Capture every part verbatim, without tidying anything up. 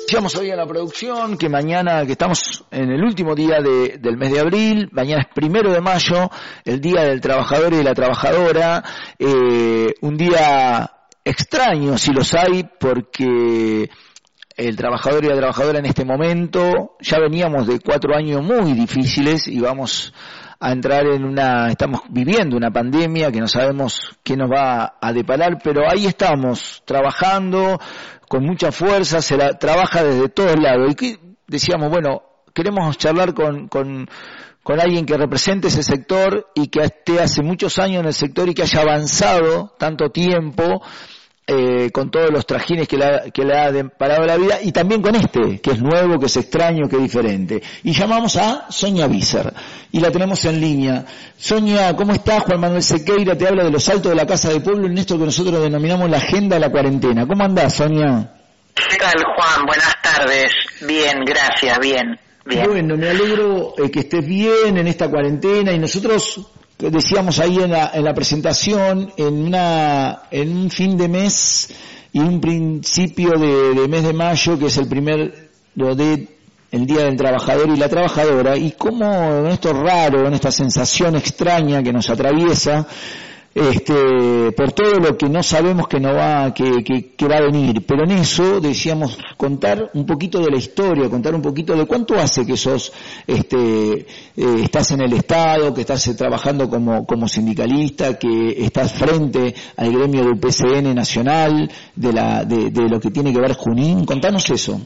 Decíamos hoy en la producción que mañana, que estamos en el último día de, del mes de abril, mañana es primero de mayo, el día del trabajador y de la trabajadora, eh, un día extraño si los hay, porque el trabajador y la trabajadora en este momento, ya veníamos de cuatro años muy difíciles y vamos a entrar en una, estamos viviendo una pandemia que no sabemos qué nos va a deparar, pero ahí estamos, trabajando con mucha fuerza, se la trabaja desde todos lados. Y que decíamos, bueno, queremos charlar con, con, con alguien que represente ese sector y que esté hace muchos años en el sector y que haya avanzado tanto tiempo, eh, con todos los trajines que le, que le ha deparado la vida, y también con este, que es nuevo, que es extraño, que es diferente. Y llamamos a Sonia Visser, y la tenemos en línea. Sonia, ¿cómo estás? Juan Manuel Sequeira te habla de los altos de la Casa del Pueblo en esto que nosotros denominamos la agenda de la cuarentena. ¿Cómo andás, Sonia? ¿Qué tal, Juan? Buenas tardes. Bien, gracias, bien. bien. Bueno, me alegro eh, que estés bien en esta cuarentena, y nosotros decíamos ahí en la, en la presentación, en una, en un fin de mes y un principio de, de mes de mayo, que es el primer de el Día del Trabajador y la Trabajadora, y cómo en esto raro, en esta sensación extraña que nos atraviesa, este, por todo lo que no sabemos que no va, que, que, que va a venir, pero en eso decíamos contar un poquito de la historia, contar un poquito de cuánto hace que sos, este, eh, estás en el Estado, que estás eh, trabajando como, como sindicalista, que estás frente al gremio del P C N nacional, de la, de, de lo que tiene que ver Junín. Contanos eso.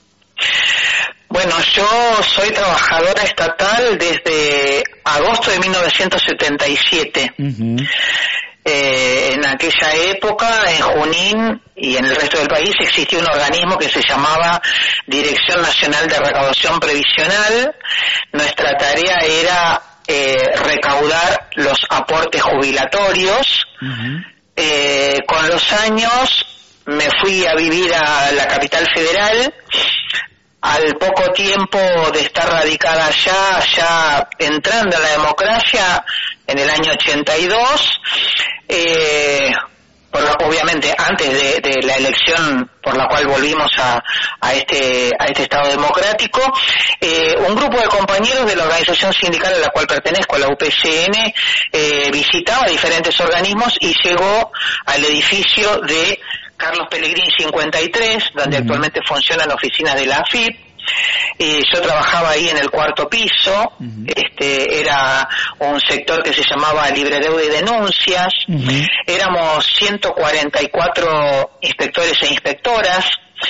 Bueno, yo soy trabajadora estatal desde agosto de mil novecientos setenta y siete. Uh-huh. Eh, en aquella época, en Junín y en el resto del país, existía un organismo que se llamaba Dirección Nacional de Recaudación Previsional. Nuestra tarea era eh, recaudar los aportes jubilatorios. Uh-huh. Eh, con los años me fui a vivir a la capital federal. Al poco tiempo de estar radicada allá, ya entrando en la democracia, en el año ochenta y dos, eh, por lo, obviamente antes de, de la elección por la cual volvimos a, a este a este Estado democrático, eh, un grupo de compañeros de la organización sindical a la cual pertenezco, la U P C N, eh, visitaba diferentes organismos y llegó al edificio de Carlos Pellegrini cincuenta y tres, donde uh-huh. actualmente funcionan oficinas de la A F I P. Eh, yo trabajaba ahí en el cuarto piso. Uh-huh. Este era un sector que se llamaba Libre Deuda y Denuncias. Uh-huh. Éramos ciento cuarenta y cuatro inspectores e inspectoras.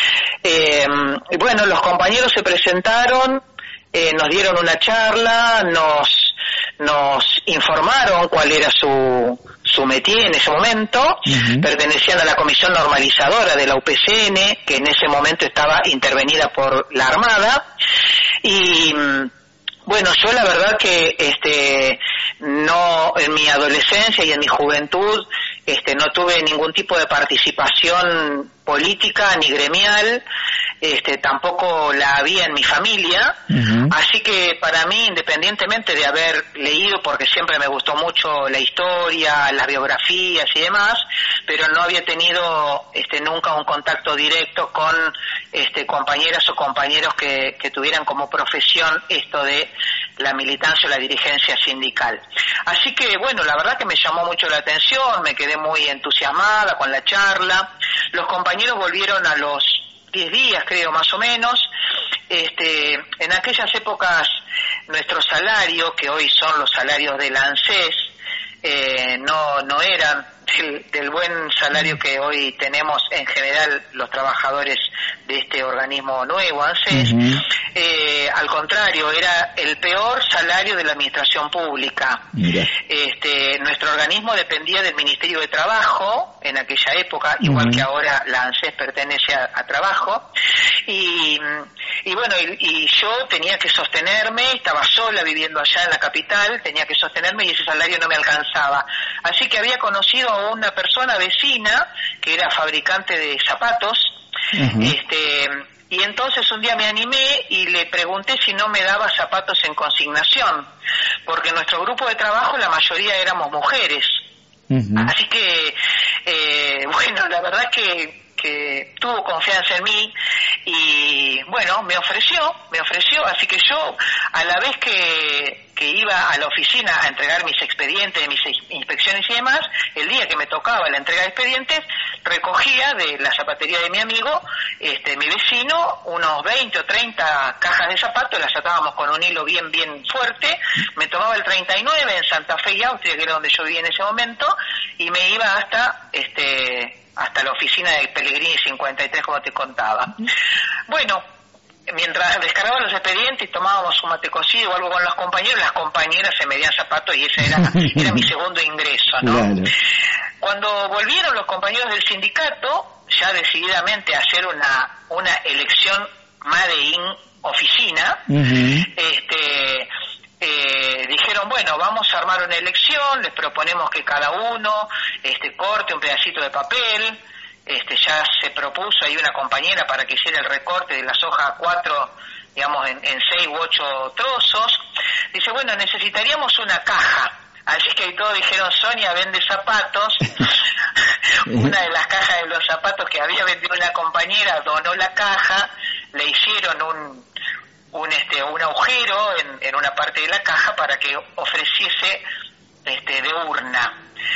Eh, y bueno, los compañeros se presentaron, eh, nos dieron una charla, nos nos informaron cuál era su su métier en ese momento. Uh-huh. Pertenecían a la comisión normalizadora de la U P C N, que en ese momento estaba intervenida por la Armada, y bueno, yo la verdad que este no, en mi adolescencia y en mi juventud este no tuve ningún tipo de participación política ni gremial. Este, tampoco la había en mi familia. Uh-huh. Así que para mí, independientemente de haber leído, porque siempre me gustó mucho la historia, las biografías y demás, pero no había tenido este, nunca un contacto directo con este, compañeras o compañeros que, que tuvieran como profesión esto de la militancia o la dirigencia sindical. Así que bueno, la verdad que me llamó mucho la atención, me quedé muy entusiasmada con la charla. Los compañeros volvieron a los diez días, creo, más o menos. Este, en aquellas épocas, nuestro salario, que hoy son los salarios del ANSES, eh, no no eran del, del buen salario que hoy tenemos en general los trabajadores de este organismo nuevo, ANSES. Uh-huh. Eh, al contrario, era el peor salario de la administración pública. Mira. Este, nuestro organismo dependía del Ministerio de Trabajo en aquella época, uh-huh. igual que ahora la ANSES pertenece a, a Trabajo, y, y bueno, y, y yo tenía que sostenerme, estaba sola viviendo allá en la capital, tenía que sostenerme y ese salario no me alcanzaba. Así que había conocido a una persona vecina que era fabricante de zapatos. Uh-huh. este Y entonces un día me animé y le pregunté si no me daba zapatos en consignación, porque en nuestro grupo de trabajo la mayoría éramos mujeres. Uh-huh. Así que, eh, bueno, la verdad que, que tuvo confianza en mí y, bueno, me ofreció, me ofreció, así que yo, a la vez que, que iba a la oficina a entregar mis expedientes, mis inspecciones y demás, el día que me tocaba la entrega de expedientes, recogía de la zapatería de mi amigo, este, mi vecino, unos veinte o treinta cajas de zapatos, las atábamos con un hilo bien, bien fuerte, me tomaba el treinta y nueve en Santa Fe y Austria, que era donde yo vivía en ese momento, y me iba hasta, este, hasta la oficina de Pellegrini cincuenta y tres, como te contaba. Bueno, mientras descargaba los expedientes y tomábamos un mate cocido o algo con los compañeros, las compañeras se medían zapatos y ese era, era mi segundo ingreso, ¿no? Claro. Cuando volvieron los compañeros del sindicato, ya decididamente a hacer una, una elección Made in oficina, uh-huh. este... Eh, dijeron, bueno, vamos a armar una elección, les proponemos que cada uno este, corte un pedacito de papel, este, ya se propuso ahí una compañera para que hiciera el recorte de las hojas a cuatro, digamos, en, en seis u ocho trozos. Dice, bueno, necesitaríamos una caja. Así que ahí todos dijeron, Sonia vende zapatos. Una de las cajas de los zapatos que había vendido una compañera donó la caja, le hicieron un... un este un agujero en, en una parte de la caja para que ofreciese este de urna.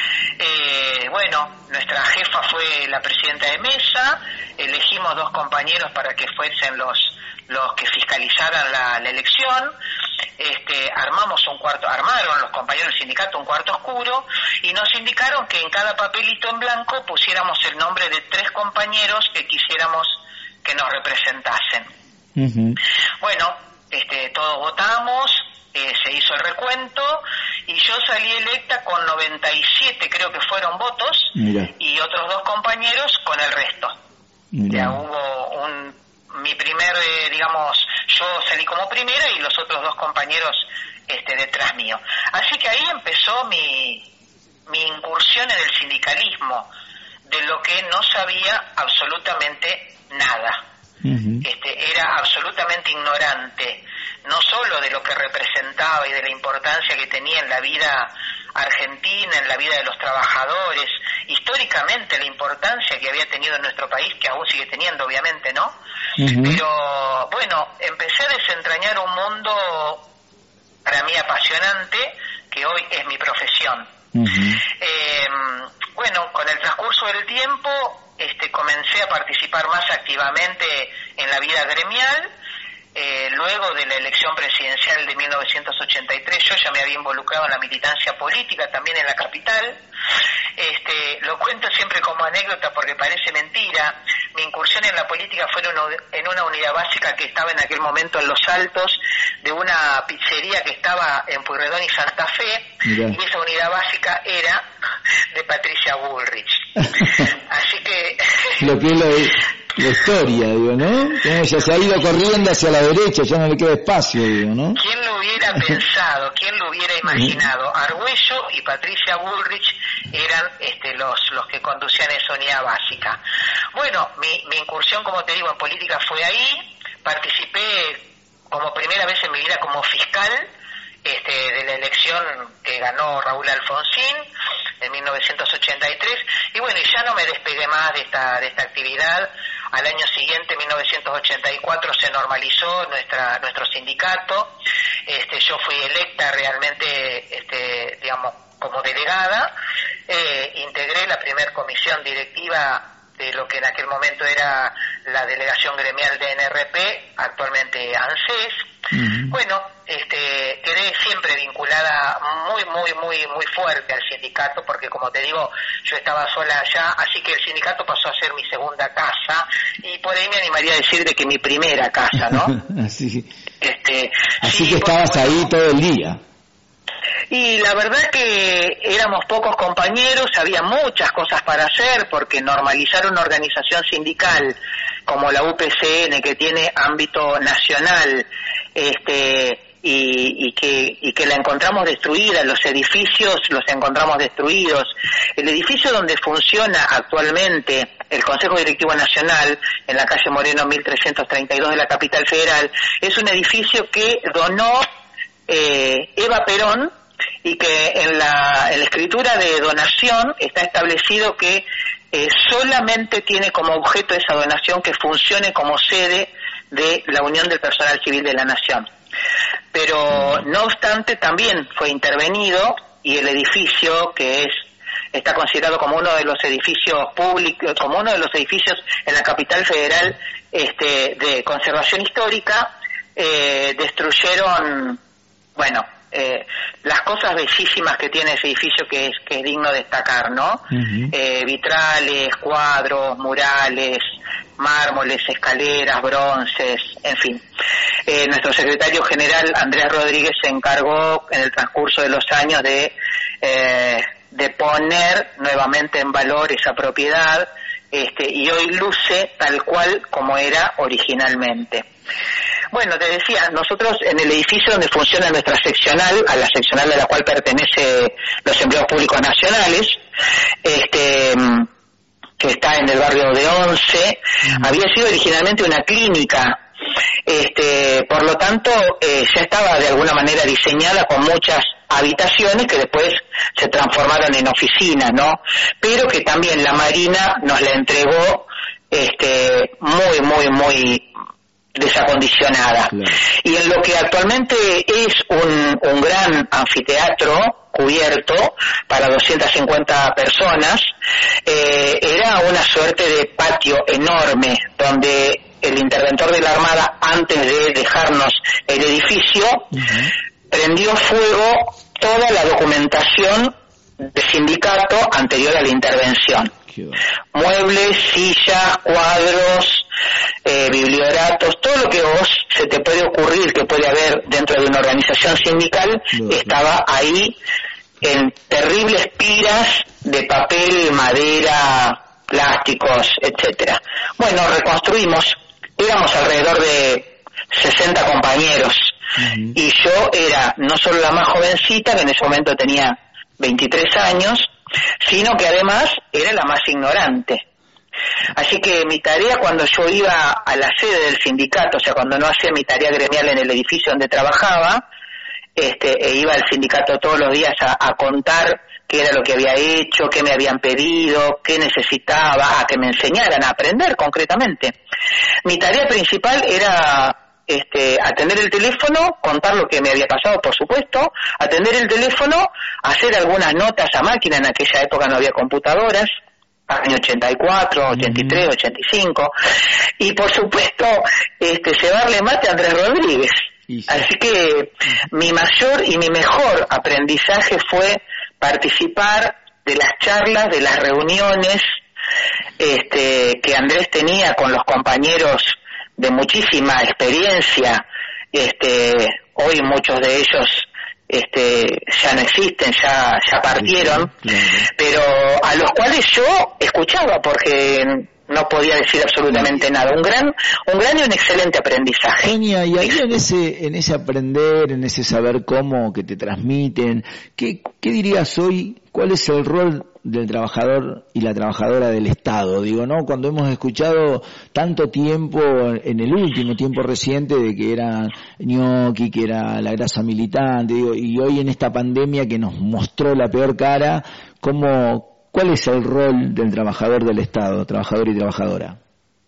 Eh, bueno, nuestra jefa fue la presidenta de mesa, elegimos dos compañeros para que fuesen los los que fiscalizaran la, la elección, este armamos un cuarto, armaron los compañeros del sindicato un cuarto oscuro y nos indicaron que en cada papelito en blanco pusiéramos el nombre de tres compañeros que quisiéramos que nos representasen. Uh-huh. Bueno, este, todos votamos, eh, se hizo el recuento y yo salí electa con noventa y siete, creo que fueron votos. Mira. Y otros dos compañeros con el resto. Mira. Ya hubo un, mi primer, eh, digamos, yo salí como primera y los otros dos compañeros este, detrás mío. Así que ahí empezó mi, mi incursión en el sindicalismo, de lo que no sabía absolutamente nada. Uh-huh. Este, era absolutamente ignorante, no solo de lo que representaba y de la importancia que tenía en la vida argentina, en la vida de los trabajadores, históricamente la importancia que había tenido en nuestro país, que aún sigue teniendo, obviamente, ¿no? Uh-huh. Pero, bueno, empecé a desentrañar un mundo para mí apasionante, que hoy es mi profesión. Uh-huh. Eh, bueno, con el transcurso del tiempo, este, comencé a participar más activamente en la vida gremial. Eh, luego de la elección presidencial de mil novecientos ochenta y tres, yo ya me había involucrado en la militancia política, también en la capital. Este, lo cuento siempre como anécdota porque parece mentira. Mi incursión en la política fue en una, en una unidad básica que estaba en aquel momento en Los Altos, de una pizzería que estaba en Pueyrredón y Santa Fe. Mirá. Y esa unidad básica era de Patricia Bullrich. Así que... Lo que es lo la historia, digo, ¿no? Como ella se ha ido corriendo hacia la derecha, ya no le queda espacio, digo, ¿no? ¿Quién lo hubiera pensado? ¿Quién lo hubiera imaginado? Argüello y Patricia Bullrich eran este, los los que conducían esa unidad básica. Bueno, mi, mi incursión, como te digo, en política fue ahí. Participé como primera vez en mi vida como fiscal este, de la elección que ganó Raúl Alfonsín en mil novecientos ochenta y tres, y bueno, y ya no me despegué más de esta de esta actividad. Al año siguiente, mil novecientos ochenta y cuatro, se normalizó nuestra nuestro sindicato. Este, yo fui electa realmente, este, digamos, como delegada. Eh, integré la primer comisión directiva de lo que en aquel momento era la delegación gremial de N R P, actualmente ANSES. Uh-huh. Bueno, este, quedé siempre vinculada muy, muy, muy, muy fuerte al sindicato, porque como te digo, yo estaba sola allá, así que el sindicato pasó a ser mi segunda casa, y por ahí me animaría a decir de que mi primera casa, ¿no? así este, así sí, que estabas porque, ahí todo el día. Y la verdad que éramos pocos compañeros, había muchas cosas para hacer, porque normalizar una organización sindical como la U P C N, que tiene ámbito nacional, este y, y que y que la encontramos destruida, los edificios los encontramos destruidos. El edificio donde funciona actualmente el Consejo Directivo Nacional, en la calle Moreno mil trescientos treinta y dos de la capital federal, es un edificio que donó eh, Eva Perón, y que en la, en la escritura de donación está establecido que eh, solamente tiene como objeto esa donación que funcione como sede de la Unión del Personal Civil de la Nación. Pero no obstante también fue intervenido y el edificio, que es está considerado como uno de los edificios públicos, como uno de los edificios en la capital federal este, de conservación histórica, eh, destruyeron, bueno, eh, las cosas bellísimas que tiene ese edificio que es que es digno de destacar, ¿no? Uh-huh. Eh, vitrales, cuadros, murales, mármoles, escaleras, bronces, en fin. Eh, nuestro secretario general, Andrés Rodríguez, se encargó en el transcurso de los años de eh, de poner nuevamente en valor esa propiedad, este, y hoy luce tal cual como era originalmente. Bueno, te decía, nosotros en el edificio donde funciona nuestra seccional, a la seccional a la cual pertenece los empleados públicos nacionales, este, que está en el barrio de Once, uh-huh. había sido originalmente una clínica. Este, por lo tanto, eh, ya estaba de alguna manera diseñada con muchas habitaciones que después se transformaron en oficinas, ¿no? Pero que también la Marina nos la entregó, este, muy, muy, muy desacondicionada. Claro. Y en lo que actualmente es un, un gran anfiteatro cubierto para doscientas cincuenta personas, eh, era una suerte de patio enorme donde el interventor de la Armada, antes de dejarnos el edificio, uh-huh. prendió fuego toda la documentación del sindicato anterior a la intervención. Muebles, sillas, cuadros, eh, biblioratos, todo lo que vos se te puede ocurrir que puede haber dentro de una organización sindical, no, estaba ahí en terribles piras de papel, madera, plásticos, etcétera. Bueno, reconstruimos, éramos alrededor de sesenta compañeros, uh-huh. y yo era no solo la más jovencita, que en ese momento tenía veintitrés años, sino que además era la más ignorante. Así que mi tarea cuando yo iba a la sede del sindicato, o sea, cuando no hacía mi tarea gremial en el edificio donde trabajaba, este, e iba al sindicato todos los días a, a contar qué era lo que había hecho, qué me habían pedido, qué necesitaba, a que me enseñaran a aprender concretamente. Mi tarea principal era este, atender el teléfono, contar lo que me había pasado, por supuesto, atender el teléfono, hacer algunas notas a máquina, en aquella época no había computadoras, año ochenta y cuatro, ochenta y tres, ochenta y cinco, y por supuesto, este, llevarle mate a Andrés Rodríguez. Sí. Así que mi mayor y mi mejor aprendizaje fue participar de las charlas, de las reuniones este, que Andrés tenía con los compañeros de muchísima experiencia. Este, hoy muchos de ellos este, ya no existen, ya, ya partieron, sí, claro. Pero a los cuales yo escuchaba porque no podía decir absolutamente nada. Un gran, un gran y un excelente aprendizaje. Genia, y ahí en ese, en ese aprender, en ese saber cómo que te transmiten, ¿qué, qué dirías hoy? ¿Cuál es el rol del trabajador y la trabajadora del Estado? Digo, ¿no? Cuando hemos escuchado tanto tiempo, en el último tiempo reciente, de que era ñoqui, que era la grasa militante, digo, y hoy en esta pandemia que nos mostró la peor cara, ¿cómo, ¿cuál es el rol del trabajador del Estado, trabajador y trabajadora?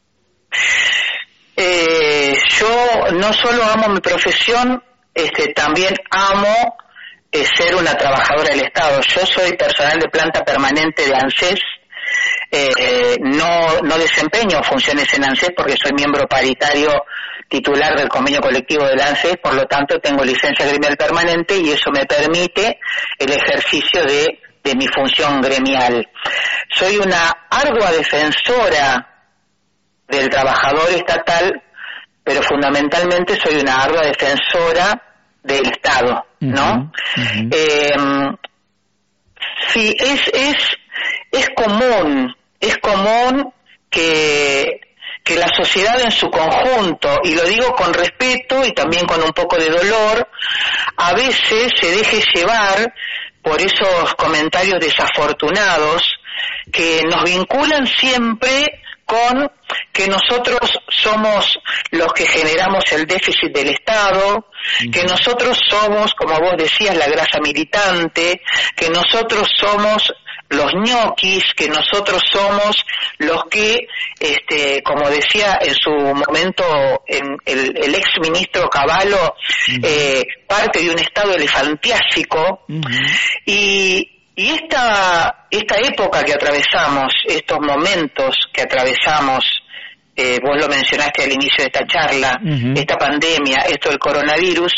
Eh, yo no solo amo mi profesión, este, también amo eh, ser una trabajadora del Estado. Yo soy personal de planta permanente de ANSES, eh, no, no desempeño funciones en ANSES porque soy miembro paritario titular del convenio colectivo del ANSES, por lo tanto tengo licencia gremial permanente y eso me permite el ejercicio de de mi función gremial. Soy una ardua defensora del trabajador estatal, pero fundamentalmente soy una ardua defensora del Estado, ¿no? Uh-huh, uh-huh. Eh, sí, es, es, es común, es común que, que la sociedad en su conjunto, y lo digo con respeto y también con un poco de dolor, a veces se deje llevar por esos comentarios desafortunados que nos vinculan siempre con que nosotros somos los que generamos el déficit del Estado, uh-huh. que nosotros somos, como vos decías, la grasa militante, que nosotros somos los ñoquis, que nosotros somos los que, este, como decía en su momento en el, el ex ministro Cavallo, uh-huh. eh, parte de un estado elefantiásico, uh-huh. y Y esta esta época que atravesamos, estos momentos que atravesamos, eh, vos lo mencionaste al inicio de esta charla, uh-huh. esta pandemia, esto del coronavirus,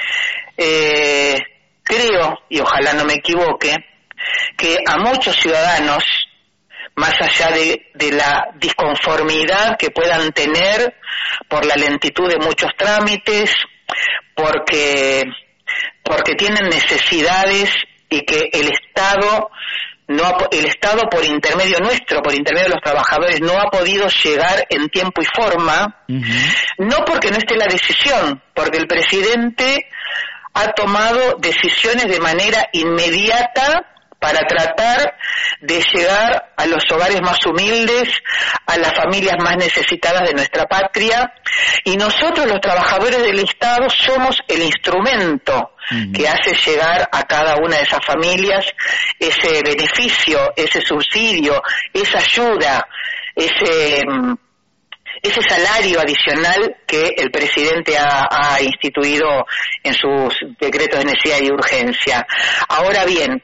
eh, creo, y ojalá no me equivoque, que a muchos ciudadanos, más allá de, de la disconformidad que puedan tener por la lentitud de muchos trámites, porque porque tienen necesidades y que el Estado no ha, el Estado por intermedio nuestro, por intermedio de los trabajadores, no ha podido llegar en tiempo y forma, uh-huh. no porque no esté la decisión, porque el presidente ha tomado decisiones de manera inmediata para tratar de llegar a los hogares más humildes, a las familias más necesitadas de nuestra patria, y nosotros los trabajadores del Estado somos el instrumento uh-huh. que hace llegar a cada una de esas familias ese beneficio, ese subsidio, esa ayuda, ese ese salario adicional que el presidente ha, ha instituido en sus decretos de necesidad y urgencia. Ahora bien,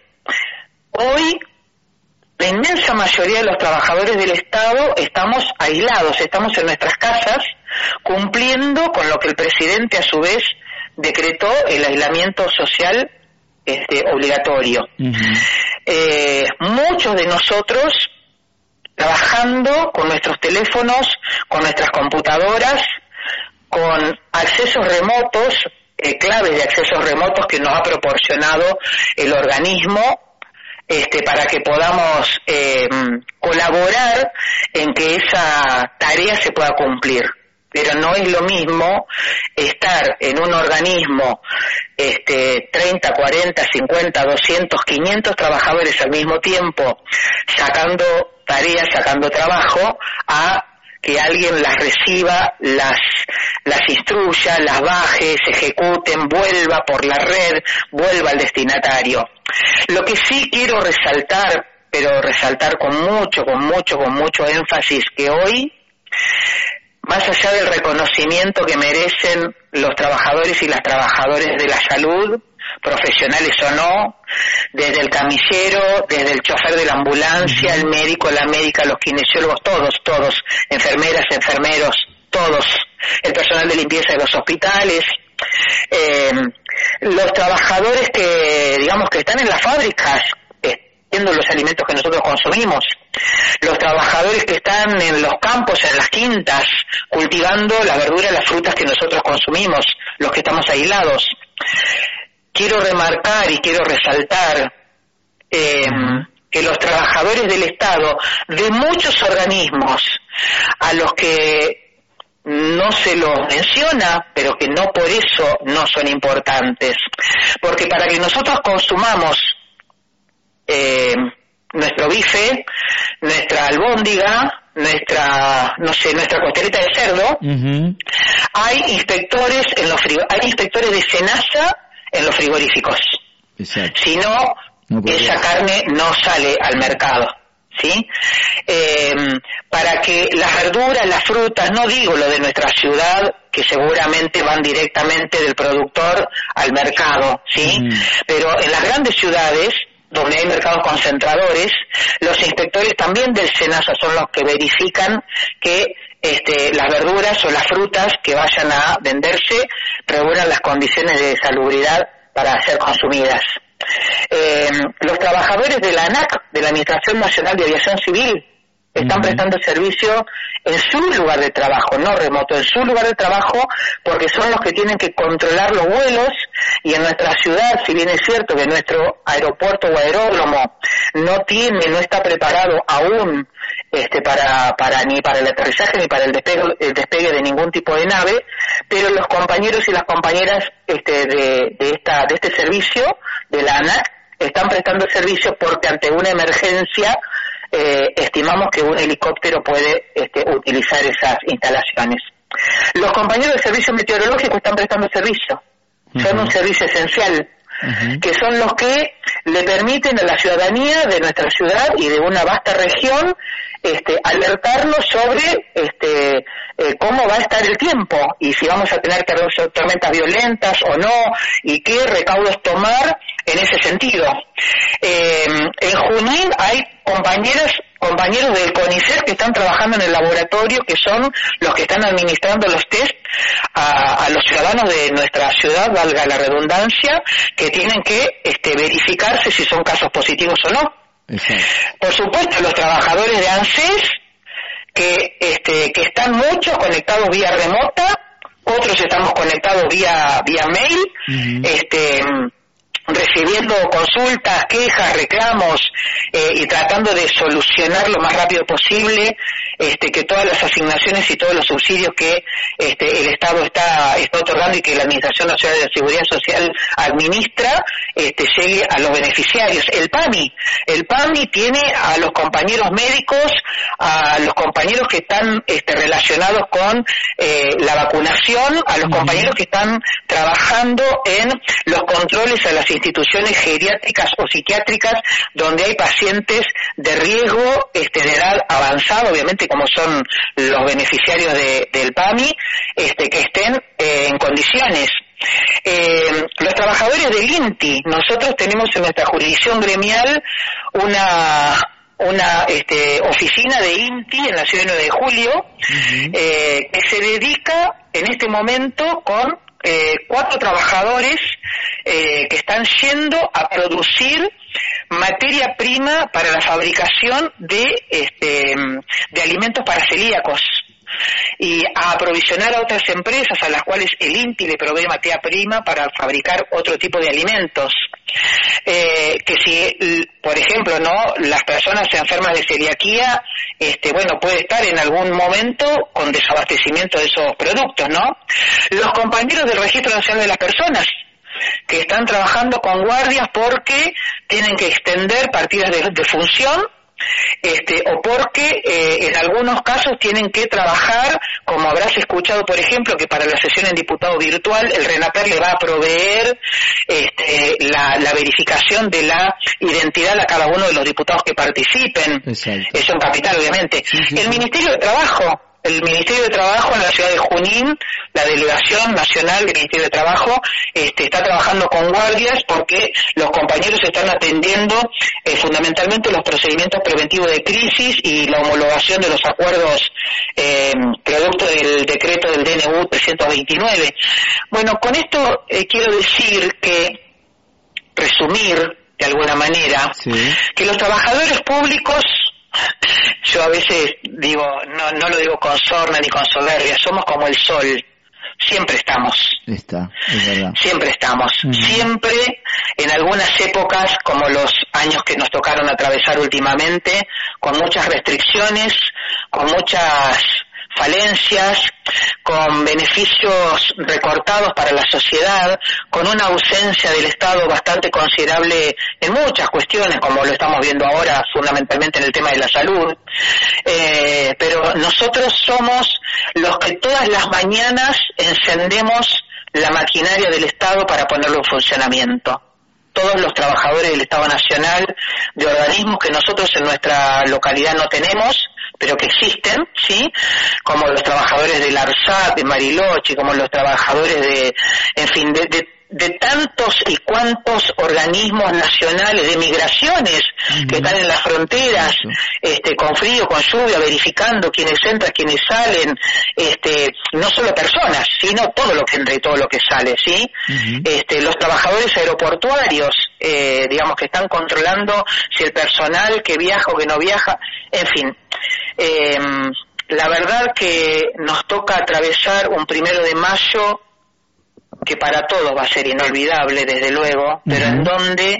hoy la inmensa mayoría de los trabajadores del Estado estamos aislados, estamos en nuestras casas cumpliendo con lo que el presidente a su vez decretó, el aislamiento social este, obligatorio. Uh-huh. Eh, muchos de nosotros trabajando con nuestros teléfonos, con nuestras computadoras, con accesos remotos, eh, claves de accesos remotos que nos ha proporcionado el organismo, Este, para que podamos eh, colaborar en que esa tarea se pueda cumplir. Pero no es lo mismo estar en un organismo este, treinta, cuarenta, cincuenta, doscientos, quinientos trabajadores al mismo tiempo sacando tareas, sacando trabajo, a que alguien las reciba, las las instruya, las baje, se ejecuten, vuelva por la red, vuelva al destinatario. Lo que sí quiero resaltar, pero resaltar con mucho, con mucho, con mucho énfasis, que hoy, más allá del reconocimiento que merecen los trabajadores y las trabajadoras de la salud, profesionales o no, desde el camillero, desde el chofer de la ambulancia, el médico, la médica, los kinesiólogos, todos, todos, enfermeras, enfermeros, todos, el personal de limpieza de los hospitales, eh, los trabajadores que, digamos, que están en las fábricas, haciendo los alimentos que nosotros consumimos, los trabajadores que están en los campos, en las quintas, cultivando las verduras, las frutas que nosotros consumimos, los que estamos aislados. Quiero remarcar y quiero resaltar eh, que los trabajadores del Estado, de muchos organismos a los que no se los menciona, pero que no por eso no son importantes, porque para que nosotros consumamos eh, nuestro bife, nuestra albóndiga, nuestra, no sé, nuestra costeleta de cerdo, uh-huh. hay inspectores en los frigo- hay inspectores de SENASA en los frigoríficos. Exacto. Si no, no esa carne no sale al mercado, ¿sí? Eh, para que las verduras, las frutas, no digo lo de nuestra ciudad, que seguramente van directamente del productor al mercado, ¿sí? Mm. Pero en las grandes ciudades, donde hay mercados concentradores, los inspectores también del SENASA son los que verifican que este, las verduras o las frutas que vayan a venderse reúnan las condiciones de salubridad para ser consumidas. Eh, los trabajadores de la ANAC, de la Administración Nacional de Aviación Civil, están uh-huh. prestando servicio en su lugar de trabajo, no remoto, en su lugar de trabajo, porque son los que tienen que controlar los vuelos, y en nuestra ciudad, si bien es cierto que nuestro aeropuerto o aeródromo no tiene, no está preparado aún este para para ni para el aterrizaje ni para el despegue, el despegue de ningún tipo de nave, pero los compañeros y las compañeras este de, de esta de este servicio de la ANAC están prestando servicio porque ante una emergencia eh, estimamos que un helicóptero puede este, utilizar esas instalaciones. Los compañeros de servicio meteorológico están prestando servicio, uh-huh. son un servicio esencial, uh-huh. que son los que le permiten a la ciudadanía de nuestra ciudad y de una vasta región este, alertarnos sobre este, eh, cómo va a estar el tiempo y si vamos a tener tormentas violentas o no y qué recaudos tomar en ese sentido. Eh, en Junín hay compañeras compañeros del CONICET que están trabajando en el laboratorio, que son los que están administrando los test a, a los ciudadanos de nuestra ciudad, valga la redundancia, que tienen que este, verificarse si son casos positivos o no. Exacto. Por supuesto, los trabajadores de ANSES, que, este, que están muchos conectados vía remota, otros estamos conectados vía, vía mail, uh-huh. este... recibiendo consultas, quejas, reclamos eh, y tratando de solucionar lo más rápido posible este, que todas las asignaciones y todos los subsidios que este, el Estado está, está otorgando y que la Administración Nacional de Seguridad Social administra este, llegue a los beneficiarios. El PAMI, el PAMI tiene a los compañeros médicos, a los compañeros que están este, relacionados con eh, la vacunación, a los compañeros que están trabajando en los controles a las instituciones geriátricas o psiquiátricas donde hay pacientes de riesgo este, de edad avanzada, obviamente como son los beneficiarios de, del PAMI, este, que estén eh, en condiciones. Eh, los trabajadores del INTI, nosotros tenemos en nuestra jurisdicción gremial una una este, oficina de INTI en la ciudad de nueve de julio, uh-huh. eh, que se dedica en este momento con eh, cuatro trabajadores eh, que están yendo a producir materia prima para la fabricación de este de alimentos para celíacos y a aprovisionar a otras empresas a las cuales el INTI le provee materia prima para fabricar otro tipo de alimentos. Eh, que si, por ejemplo, no las personas enfermas de celiaquía, este, bueno, puede estar en algún momento con desabastecimiento de esos productos, ¿no? Los compañeros del Registro Nacional de las Personas, que están trabajando con guardias porque tienen que extender partidas de, de función, este, o porque eh, en algunos casos tienen que trabajar, como habrás escuchado, por ejemplo, que para la sesión en diputado virtual el RENAPER le va a proveer este, la, la verificación de la identidad a cada uno de los diputados que participen. Exacto. Eso en capital, obviamente. Sí, sí, el sí. Ministerio de Trabajo, el Ministerio de Trabajo en la ciudad de Junín, la Delegación Nacional del Ministerio de Trabajo, este, está trabajando con guardias porque los compañeros están atendiendo eh, fundamentalmente los procedimientos preventivos de crisis y la homologación de los acuerdos eh, producto del decreto del D N U trescientos veintinueve. Bueno, con esto eh, quiero decir que, resumir de alguna manera, sí. que los trabajadores públicos, yo a veces digo, no, no lo digo con sorna ni con soberbia, somos como el sol, siempre estamos. Está, es verdad. Siempre estamos, uh-huh. siempre en algunas épocas, como los años que nos tocaron atravesar últimamente, con muchas restricciones, con muchas falencias, con beneficios recortados para la sociedad, con una ausencia del Estado bastante considerable en muchas cuestiones, como lo estamos viendo ahora, fundamentalmente en el tema de la salud. Eh, pero nosotros somos los que todas las mañanas encendemos la maquinaria del Estado para ponerlo en funcionamiento. Todos los trabajadores del Estado Nacional, de organismos que nosotros en nuestra localidad no tenemos, pero que existen, ¿sí? Como los trabajadores del ARSAT, de Bariloche, como los trabajadores de, en fin, de, de, de tantos y cuantos organismos nacionales de migraciones uh-huh. que están en las fronteras, uh-huh. este, con frío, con lluvia, verificando quiénes entran, quiénes salen, este, no solo personas, sino todo lo que entra y todo lo que sale, ¿sí? Uh-huh. Este, los trabajadores aeroportuarios, eh, digamos que están controlando si el personal que viaja o que no viaja, en fin. Eh, la verdad que nos toca atravesar un primero de mayo que para todos va a ser inolvidable, desde luego, pero uh-huh. en donde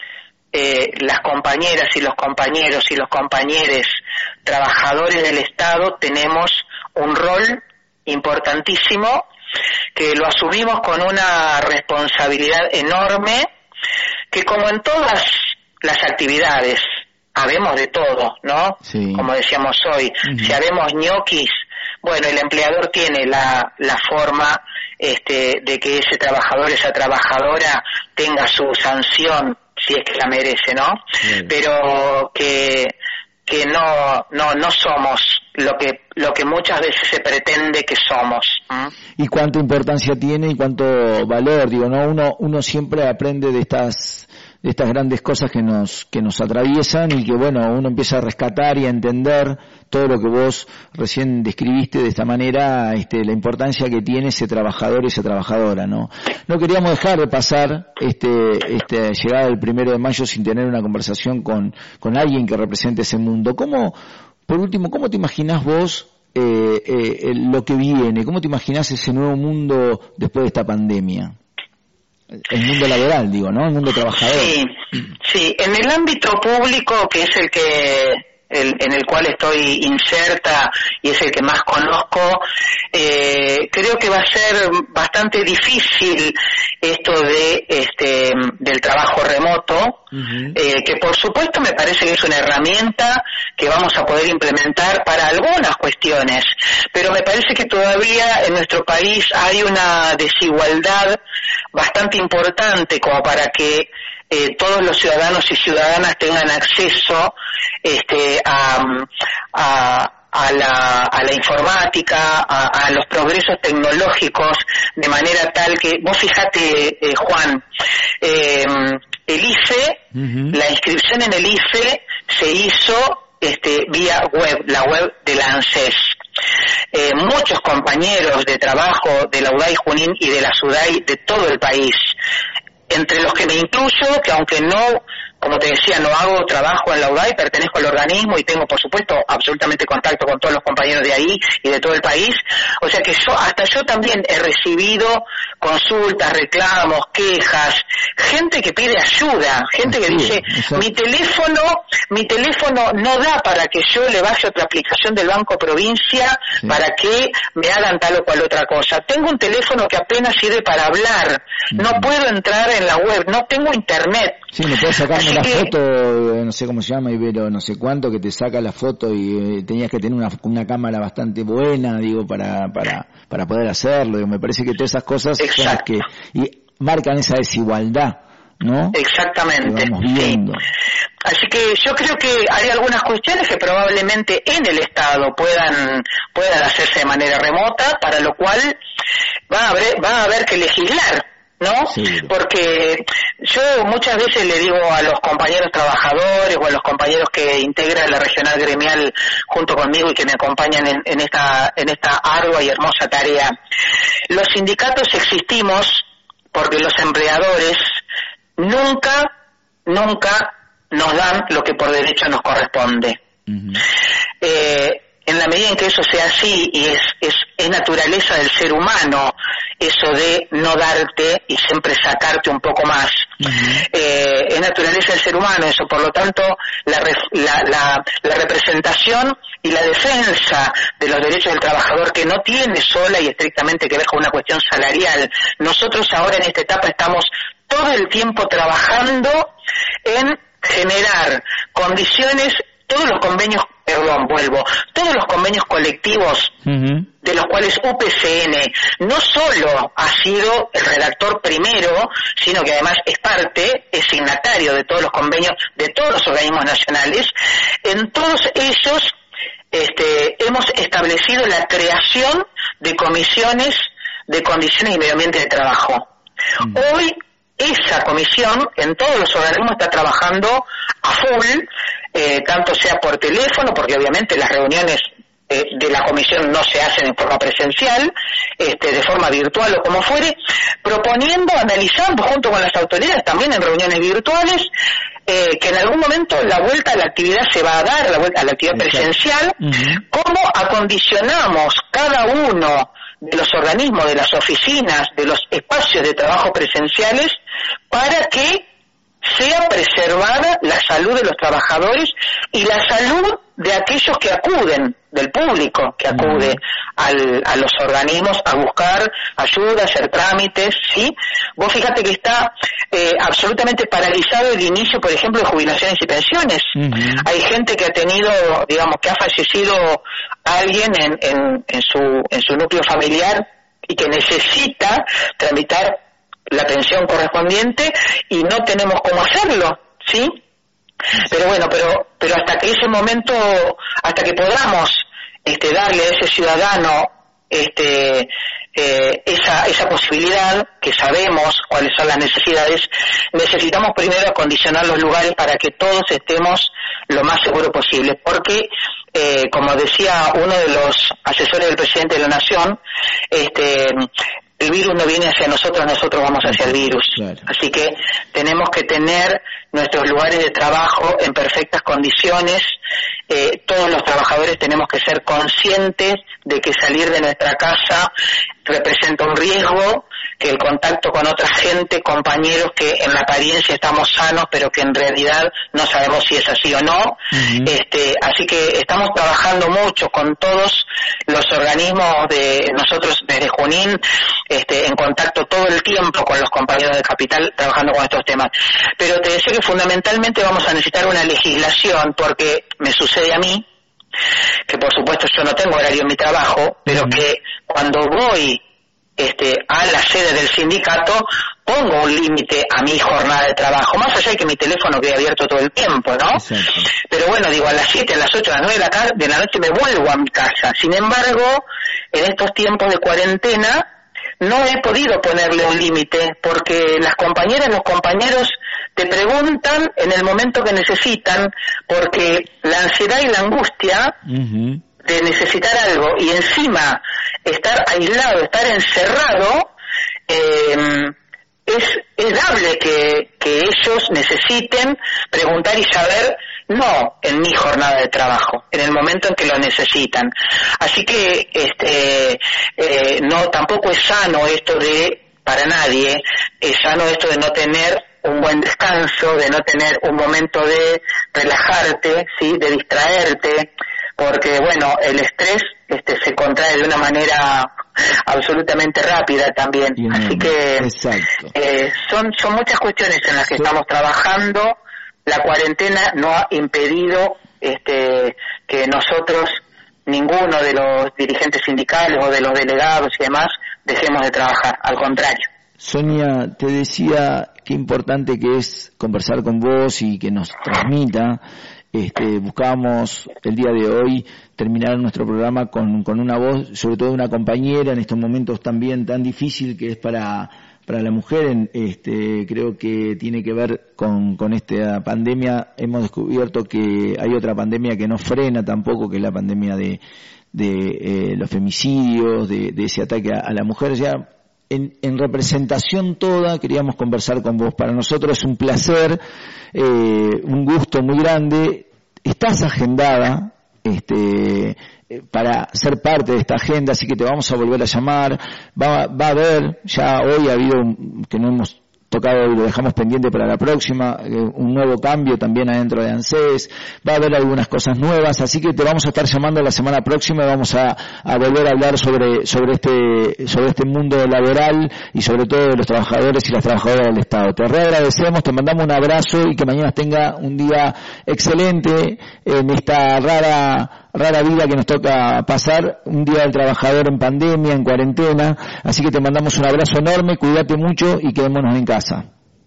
eh, las compañeras y los compañeros y los compañeres trabajadores del Estado tenemos un rol importantísimo que lo asumimos con una responsabilidad enorme, que como en todas las actividades, habemos de todo, ¿no? Sí. Como decíamos hoy, uh-huh. si habemos ñoquis, bueno, el empleador tiene la, la forma este, de que ese trabajador, esa trabajadora tenga su sanción, si es que la merece, ¿no? Sí. Pero que que no no no somos lo que lo que muchas veces se pretende que somos. ¿Mm? Y cuánta importancia tiene y cuánto valor, digo, no uno uno siempre aprende de estas de estas grandes cosas que nos que nos atraviesan y que bueno, uno empieza a rescatar y a entender todo lo que vos recién describiste de esta manera, este, la importancia que tiene ese trabajador y esa trabajadora, ¿no? No queríamos dejar de pasar este este llegada del primero de mayo sin tener una conversación con con alguien que represente ese mundo. ¿Cómo, por último, cómo te imaginás vos eh, eh, lo que viene? ¿Cómo te imaginás ese nuevo mundo después de esta pandemia? El mundo laboral, digo, ¿no? El mundo trabajador. Sí, sí. En el ámbito público, que es el que el, en el cual estoy inserta y es el que más conozco, eh, creo que va a ser bastante difícil esto de este del trabajo remoto, uh-huh. eh, que por supuesto me parece que es una herramienta que vamos a poder implementar para algunas cuestiones, pero me parece que todavía en nuestro país hay una desigualdad bastante importante como para que eh, todos los ciudadanos y ciudadanas tengan acceso este a, a a la, a la informática, a, a los progresos tecnológicos, de manera tal que, vos fíjate, eh, Juan, eh, el I F E, uh-huh. la inscripción en el I F E se hizo este, vía web, la web de la ANSES. Eh, muchos compañeros de trabajo de la U D A I Junín y de la SUDAI de todo el país, entre los que me incluyo, que aunque no, como te decía, no hago trabajo en la U D A I, pertenezco al organismo y tengo, por supuesto, absolutamente contacto con todos los compañeros de ahí y de todo el país. O sea que yo, hasta yo también he recibido consultas, reclamos, quejas, gente que pide ayuda, gente que dice, mi teléfono, mi teléfono no da para que yo le baje otra aplicación del Banco Provincia sí. para que me hagan tal o cual otra cosa. Tengo un teléfono que apenas sirve para hablar, mm. no puedo entrar en la web, no tengo internet. Sí, me puedes sacarme la que... foto, no sé cómo se llama, Ibero, no sé cuánto, que te saca la foto y eh, tenías que tener una, una cámara bastante buena, digo, para para para poder hacerlo. Digo, me parece que todas esas cosas son las que y marcan esa desigualdad, ¿no? Exactamente. Que vamos viendo. Sí. Así que yo creo que hay algunas cuestiones que probablemente en el Estado puedan puedan hacerse de manera remota, para lo cual va a haber, va a haber que legislar, ¿no? Sí. Porque yo muchas veces le digo a los compañeros trabajadores o a los compañeros que integran la regional gremial junto conmigo y que me acompañan en, en esta en esta ardua y hermosa tarea, los sindicatos existimos porque los empleadores nunca, nunca nos dan lo que por derecho nos corresponde. Uh-huh. Eh, en la medida en que eso sea así, y es, es, es naturaleza del ser humano, eso de no darte y siempre sacarte un poco más. Uh-huh. Eh, es naturaleza del ser humano eso, por lo tanto, la, la, la, la representación y la defensa de los derechos del trabajador, que no tiene sola y estrictamente que ver con una cuestión salarial. Nosotros ahora en esta etapa estamos todo el tiempo trabajando en generar condiciones, todos los convenios, perdón, vuelvo, todos los convenios colectivos uh-huh. de los cuales U P C N no solo ha sido el redactor primero, sino que además es parte, es signatario de todos los convenios de todos los organismos nacionales. En todos ellos este, hemos establecido la creación de comisiones de condiciones y medio ambiente de trabajo. Uh-huh. Hoy esa comisión en todos los organismos está trabajando a full, eh, tanto sea por teléfono, porque obviamente las reuniones eh, de la comisión no se hacen en forma presencial, este, de forma virtual o como fuere, proponiendo, analizando junto con las autoridades, también en reuniones virtuales, eh, que en algún momento la vuelta a la actividad se va a dar, la vuelta a la actividad presencial, uh-huh. cómo acondicionamos cada uno de los organismos, de las oficinas, de los espacios de trabajo presenciales, para que sea preservada la salud de los trabajadores y la salud de aquellos que acuden del público que acude al, a los organismos a buscar ayuda, hacer trámites, ¿sí? Vos fíjate que está eh, absolutamente paralizado el inicio, por ejemplo, de jubilaciones y pensiones. Uh-huh. Hay gente que ha tenido, digamos, que ha fallecido alguien en, en, en su en su núcleo familiar y que necesita tramitar la pensión correspondiente y no tenemos cómo hacerlo, ¿sí? Pero bueno, pero pero hasta que ese momento, hasta que podamos este darle a ese ciudadano este eh, esa esa posibilidad, que sabemos cuáles son las necesidades, necesitamos primero acondicionar los lugares para que todos estemos lo más seguro posible, porque eh, como decía uno de los asesores del presidente de la Nación, este el virus no viene hacia nosotros, nosotros vamos hacia el virus. Claro. Así que tenemos que tener nuestros lugares de trabajo en perfectas condiciones. Eh, todos los trabajadores tenemos que ser conscientes de que salir de nuestra casa representa un riesgo, que el contacto con otra gente, compañeros que en la apariencia estamos sanos, pero que en realidad no sabemos si es así o no. Uh-huh. Este, así que estamos trabajando mucho con todos los organismos de nosotros desde Junín, este, en contacto todo el tiempo con los compañeros de Capital trabajando con estos temas. Pero te decía que fundamentalmente vamos a necesitar una legislación, porque me sucede a mí, que por supuesto yo no tengo horario en mi trabajo, pero uh-huh. que cuando voy este a la sede del sindicato pongo un límite a mi jornada de trabajo, más allá de que mi teléfono quede abierto todo el tiempo, ¿no? Exacto. Pero bueno, digo, a las siete, a las ocho, a las nueve de la, tarde, de la noche me vuelvo a mi casa. Sin embargo, en estos tiempos de cuarentena no he podido ponerle un límite, porque las compañeras y los compañeros te preguntan en el momento que necesitan, porque la ansiedad y la angustia uh-huh. de necesitar algo y encima estar aislado, estar encerrado, eh, es, es dable que, que ellos necesiten preguntar y saber, no en mi jornada de trabajo, en el momento en que lo necesitan. Así que este eh, no tampoco es sano esto de, para nadie, es sano esto de no tener un buen descanso, de no tener un momento de relajarte, sí, de distraerte, porque bueno, el estrés este se contrae de una manera absolutamente rápida también. Bien, así que eh, son son muchas cuestiones en las que sí. estamos trabajando. La cuarentena no ha impedido este que nosotros, ninguno de los dirigentes sindicales o de los delegados y demás, dejemos de trabajar, al contrario. Sonia, te decía qué importante que es conversar con vos y que nos transmita. Este, buscábamos el día de hoy terminar nuestro programa con, con una voz, sobre todo de una compañera en estos momentos también tan difícil que es para para la mujer. Este, creo que tiene que ver con, con esta pandemia. Hemos descubierto que hay otra pandemia que no frena tampoco, que es la pandemia de, de eh, los femicidios, de, de ese ataque a, a la mujer. Ya en, en representación toda queríamos conversar con vos. Para nosotros es un placer, eh, un gusto muy grande. Estás agendada este para ser parte de esta agenda, así que te vamos a volver a llamar. Va, va a haber, ya hoy ha habido, que no hemos tocado y lo dejamos pendiente para la próxima, un nuevo cambio también adentro de ANSES, va a haber algunas cosas nuevas, así que te vamos a estar llamando la semana próxima y vamos a, a volver a hablar sobre, sobre este, sobre este mundo laboral y sobre todo de los trabajadores y las trabajadoras del Estado. Te reagradecemos, te mandamos un abrazo y que mañana tenga un día excelente en esta rara rara vida que nos toca pasar, un día del trabajador en pandemia, en cuarentena, así que te mandamos un abrazo enorme, cuídate mucho y quedémonos en casa.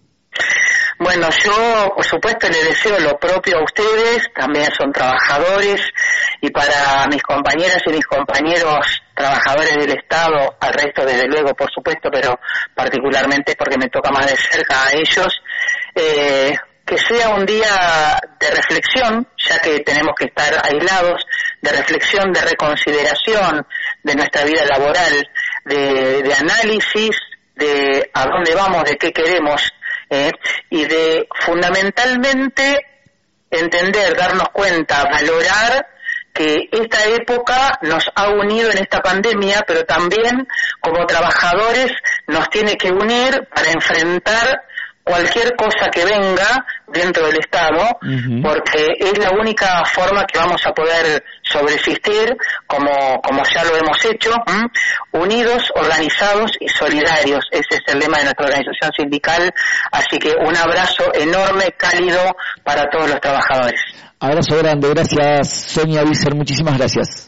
Bueno, yo por supuesto le deseo lo propio a ustedes, también son trabajadores, y para mis compañeras y mis compañeros trabajadores del Estado, al resto desde luego por supuesto, pero particularmente porque me toca más de cerca a ellos, eh, que sea un día de reflexión, ya que tenemos que estar aislados, de reflexión, de reconsideración de nuestra vida laboral, de, de análisis de a dónde vamos, de qué queremos, eh, y de fundamentalmente entender, darnos cuenta, valorar que esta época nos ha unido en esta pandemia, pero también como trabajadores nos tiene que unir para enfrentar cualquier cosa que venga dentro del Estado, uh-huh. porque es la única forma que vamos a poder sobreexistir, como, como ya lo hemos hecho, ¿m? unidos, organizados y solidarios. Ese es el lema de nuestra organización sindical, así que un abrazo enorme, cálido para todos los trabajadores. Abrazo grande, gracias Sonia Visser, muchísimas gracias.